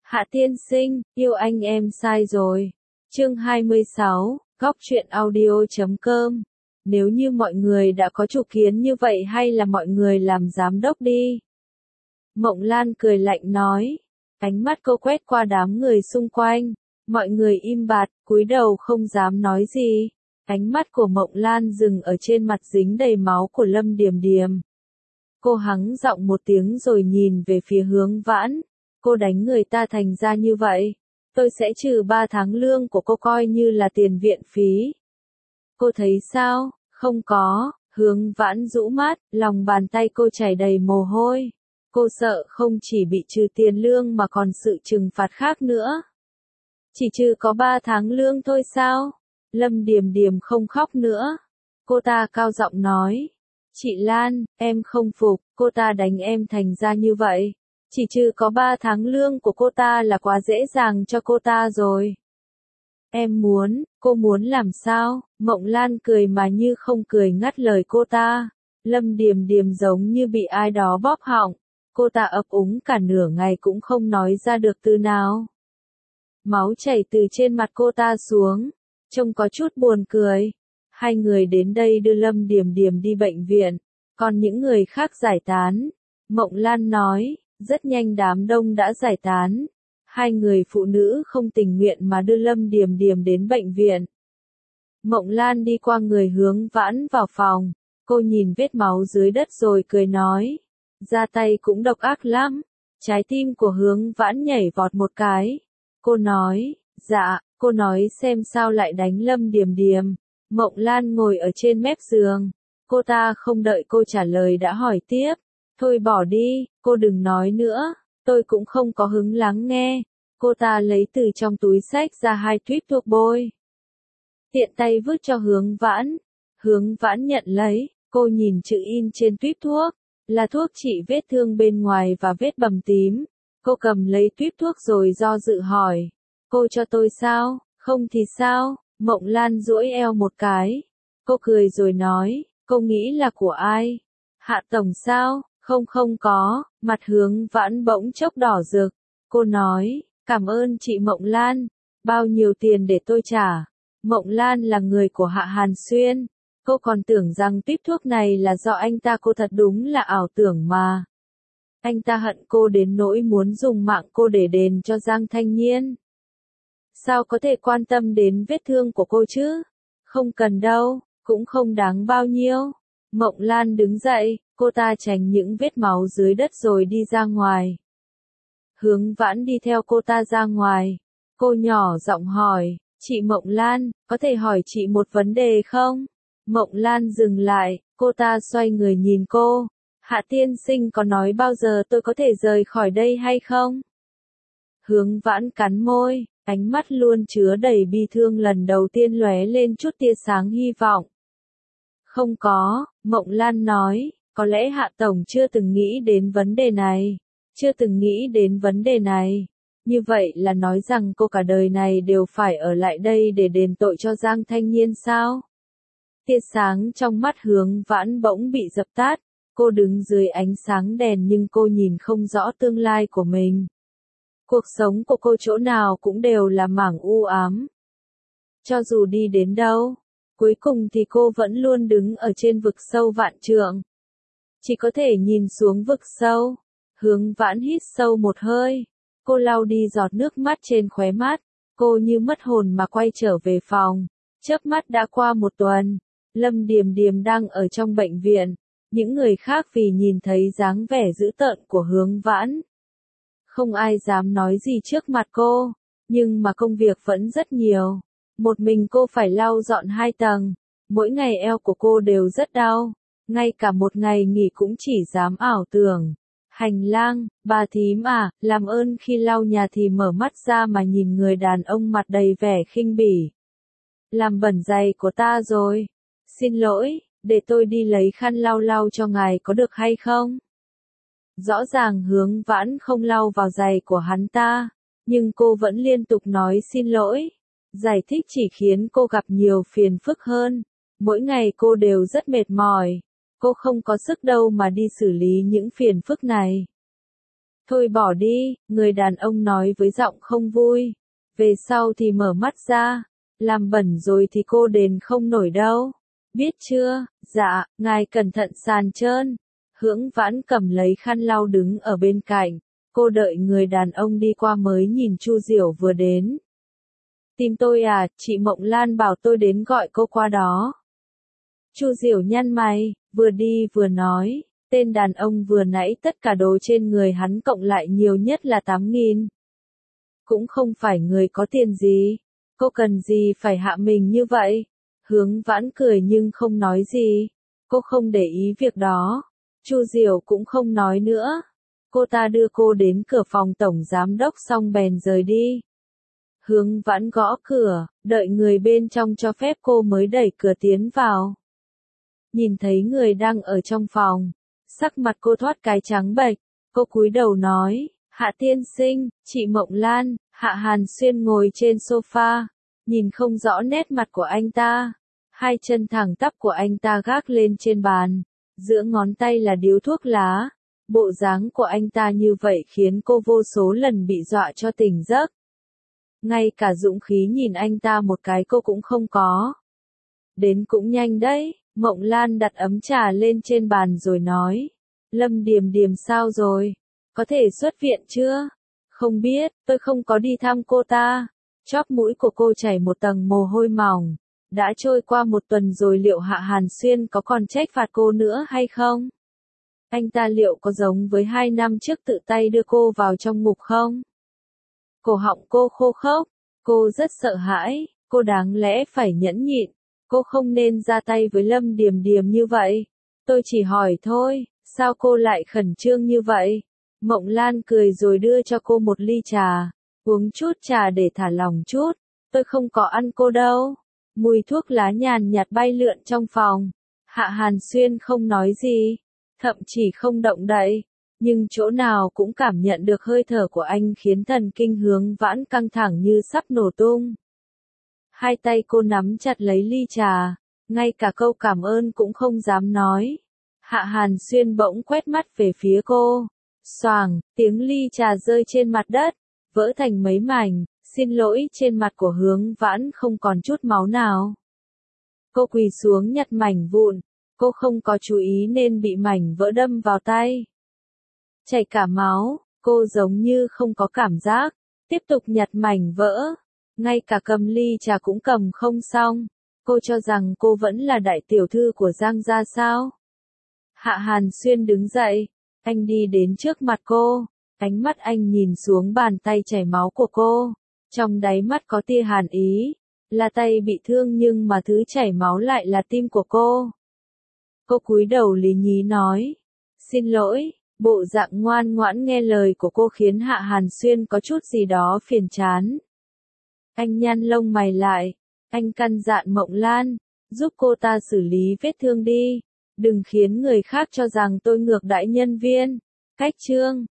Hạ tiên sinh, yêu anh em sai rồi. Chương 26, Góc truyện audio.com. Nếu như mọi người đã có chủ kiến như vậy hay là mọi người làm giám đốc đi. Mộng Lan cười lạnh nói. Ánh mắt cô quét qua đám người xung quanh. Mọi người im bặt, cúi đầu không dám nói gì. Ánh mắt của Mộng Lan dừng ở trên mặt dính đầy máu của Lâm Điềm Điềm. Cô hắng giọng một tiếng rồi nhìn về phía Hướng Vãn. Cô đánh người ta thành ra như vậy. Tôi sẽ trừ 3 tháng lương của cô coi như là tiền viện phí. Cô thấy sao? Không có. Hướng Vãn rũ mắt, lòng bàn tay cô chảy đầy mồ hôi. Cô sợ không chỉ bị trừ tiền lương mà còn sự trừng phạt khác nữa. Chỉ trừ có 3 tháng lương thôi sao? Lâm Điềm Điềm không khóc nữa. Cô ta cao giọng nói. Chị Lan, em không phục, cô ta đánh em thành ra như vậy. Chỉ trừ có 3 tháng lương của cô ta là quá dễ dàng cho cô ta rồi. Cô muốn làm sao? Mộng Lan cười mà như không cười ngắt lời cô ta. Lâm Điềm Điềm giống như bị ai đó bóp họng. Cô ta ấp úng cả nửa ngày cũng không nói ra được từ nào. Máu chảy từ trên mặt cô ta xuống. Trông có chút buồn cười. Hai người đến đây đưa Lâm Điềm Điềm đi bệnh viện. Còn những người khác giải tán. Mộng Lan nói. Rất nhanh đám đông đã giải tán. Hai người phụ nữ không tình nguyện mà đưa Lâm Điềm Điềm đến bệnh viện. Mộng Lan đi qua người Hướng Vãn vào phòng. Cô nhìn vết máu dưới đất rồi cười nói. Ra tay cũng độc ác lắm. Trái tim của Hướng Vãn nhảy vọt một cái. Cô nói. Dạ, cô nói xem sao lại đánh Lâm Điềm Điềm. Mộng Lan ngồi ở trên mép giường. Cô ta không đợi cô trả lời đã hỏi tiếp. Thôi bỏ đi, cô đừng nói nữa, tôi cũng không có hứng lắng nghe. Cô ta lấy từ trong túi xách ra 2 tuýp thuốc bôi. Tiện tay vứt cho Hướng Vãn. Hướng Vãn nhận lấy, cô nhìn chữ in trên tuýp thuốc. Là thuốc trị vết thương bên ngoài và vết bầm tím. Cô cầm lấy tuýp thuốc rồi do dự hỏi. Cô cho tôi sao? Không thì sao? Mộng Lan duỗi eo một cái. Cô cười rồi nói, cô nghĩ là của ai? Hạ tổng sao? Không có, mặt Hướng Vãn bỗng chốc đỏ rực. Cô nói, cảm ơn chị Mộng Lan, bao nhiêu tiền để tôi trả? Mộng Lan là người của Hạ Hàn Xuyên. Cô còn tưởng rằng tuýp thuốc này là do anh ta, cô thật đúng là ảo tưởng mà. Anh ta hận cô đến nỗi muốn dùng mạng cô để đền cho Giang Thanh Nhiên. Sao có thể quan tâm đến vết thương của cô chứ? Không cần đâu, cũng không đáng bao nhiêu. Mộng Lan đứng dậy, cô ta tránh những vết máu dưới đất rồi đi ra ngoài. Hướng Vãn đi theo cô ta ra ngoài. Cô nhỏ giọng hỏi, chị Mộng Lan, có thể hỏi chị một vấn đề không? Mộng Lan dừng lại, cô ta xoay người nhìn cô. Hạ tiên sinh có nói bao giờ tôi có thể rời khỏi đây hay không? Hướng Vãn cắn môi, ánh mắt luôn chứa đầy bi thương lần đầu tiên lóe lên chút tia sáng hy vọng. Không có, Mộng Lan nói, có lẽ Hạ tổng chưa từng nghĩ đến vấn đề này. Chưa từng nghĩ đến vấn đề này. Như vậy là nói rằng cô cả đời này đều phải ở lại đây để đền tội cho Giang Thanh Nhiên sao? Tia sáng trong mắt Hướng Vãn bỗng bị dập tắt. Cô đứng dưới ánh sáng đèn nhưng cô nhìn không rõ tương lai của mình. Cuộc sống của cô chỗ nào cũng đều là mảng u ám. Cho dù đi đến đâu, cuối cùng thì cô vẫn luôn đứng ở trên vực sâu vạn trượng. Chỉ có thể nhìn xuống vực sâu. Hướng Vãn hít sâu một hơi. Cô lau đi giọt nước mắt trên khóe mắt. Cô như mất hồn mà quay trở về phòng. Chớp mắt đã qua 1 tuần. Lâm Điềm Điềm đang ở trong bệnh viện. Những người khác vì nhìn thấy dáng vẻ dữ tợn của Hướng Vãn. Không ai dám nói gì trước mặt cô. Nhưng mà công việc vẫn rất nhiều. Một mình cô phải lau dọn 2 tầng. Mỗi ngày eo của cô đều rất đau. Ngay cả một ngày nghỉ cũng chỉ dám ảo tưởng. Hành lang, bà thím à, làm ơn khi lau nhà thì mở mắt ra mà nhìn người đàn ông mặt đầy vẻ khinh bỉ. Làm bẩn giày của ta rồi. Xin lỗi, để tôi đi lấy khăn lau lau cho ngài có được hay không? Rõ ràng Hướng Vãn không lau vào giày của hắn ta. Nhưng cô vẫn liên tục nói xin lỗi. Giải thích chỉ khiến cô gặp nhiều phiền phức hơn. Mỗi ngày cô đều rất mệt mỏi. Cô không có sức đâu mà đi xử lý những phiền phức này. Thôi bỏ đi, người đàn ông nói với giọng không vui. Về sau thì mở mắt ra. Làm bẩn rồi thì cô đền không nổi đâu. Biết chưa? Dạ, ngài cẩn thận sàn trơn. Hưỡng Vãn cầm lấy khăn lau đứng ở bên cạnh. Cô đợi người đàn ông đi qua mới nhìn Chu Diểu vừa đến. Tìm tôi à, chị Mộng Lan bảo tôi đến gọi cô qua đó. Chu Diểu nhăn mày, vừa đi vừa nói, tên đàn ông vừa nãy tất cả đồ trên người hắn cộng lại nhiều nhất là 8.000. Cũng không phải người có tiền gì, cô cần gì phải hạ mình như vậy? Hướng Vãn cười nhưng không nói gì, cô không để ý việc đó. Chu Diểu cũng không nói nữa. Cô ta đưa cô đến cửa phòng tổng giám đốc xong bèn rời đi. Hướng Vãn gõ cửa, đợi người bên trong cho phép cô mới đẩy cửa tiến vào. Nhìn thấy người đang ở trong phòng, sắc mặt cô thoát cái trắng bệch, cô cúi đầu nói, Hạ tiên sinh, chị Mộng Lan. Hạ Hàn Xuyên ngồi trên sofa, nhìn không rõ nét mặt của anh ta. Hai chân thẳng tắp của anh ta gác lên trên bàn, giữa ngón tay là điếu thuốc lá. Bộ dáng của anh ta như vậy khiến cô vô số lần bị dọa cho tỉnh giấc. Ngay cả dũng khí nhìn anh ta một cái cô cũng không có. Đến cũng nhanh đấy, Mộng Lan đặt ấm trà lên trên bàn rồi nói. Lâm Điềm Điềm sao rồi? Có thể xuất viện chưa? Không biết, tôi không có đi thăm cô ta. Chóp mũi của cô chảy một tầng mồ hôi mỏng. Đã trôi qua 1 tuần rồi liệu Hạ Hàn Xuyên có còn trách phạt cô nữa hay không? Anh ta liệu có giống với 2 năm trước tự tay đưa cô vào trong ngục không? Cổ họng cô khô khốc, cô rất sợ hãi, cô đáng lẽ phải nhẫn nhịn, cô không nên ra tay với Lâm Điềm Điềm như vậy. Tôi chỉ hỏi thôi, sao cô lại khẩn trương như vậy? Mộng Lan cười rồi đưa cho cô một ly trà, uống chút trà để thả lỏng chút, tôi không có ăn cô đâu. Mùi thuốc lá nhàn nhạt bay lượn trong phòng, Hạ Hàn Xuyên không nói gì, thậm chí không động đậy. Nhưng chỗ nào cũng cảm nhận được hơi thở của anh khiến thần kinh Hướng Vãn căng thẳng như sắp nổ tung. Hai tay cô nắm chặt lấy ly trà, ngay cả câu cảm ơn cũng không dám nói. Hạ Hàn Xuyên bỗng quét mắt về phía cô. Xoàng, tiếng ly trà rơi trên mặt đất, vỡ thành mấy mảnh, xin lỗi trên mặt của Hướng Vãn không còn chút máu nào. Cô quỳ xuống nhặt mảnh vụn, cô không có chú ý nên bị mảnh vỡ đâm vào tay. Chảy cả máu, cô giống như không có cảm giác, tiếp tục nhặt mảnh vỡ, ngay cả cầm ly trà cũng cầm không xong. Cô cho rằng cô vẫn là đại tiểu thư của Giang gia sao? Hạ Hàn Xuyên đứng dậy, anh đi đến trước mặt cô, ánh mắt anh nhìn xuống bàn tay chảy máu của cô, trong đáy mắt có tia hàn ý, là tay bị thương nhưng mà thứ chảy máu lại là tim của cô. Cô cúi đầu lý nhí nói, xin lỗi. Bộ dạng ngoan ngoãn nghe lời của cô khiến Hạ Hàn Xuyên có chút gì đó phiền chán. Anh nhăn lông mày lại, anh căn dặn Mộng Lan, giúp cô ta xử lý vết thương đi, đừng khiến người khác cho rằng tôi ngược đãi nhân viên. Cách chương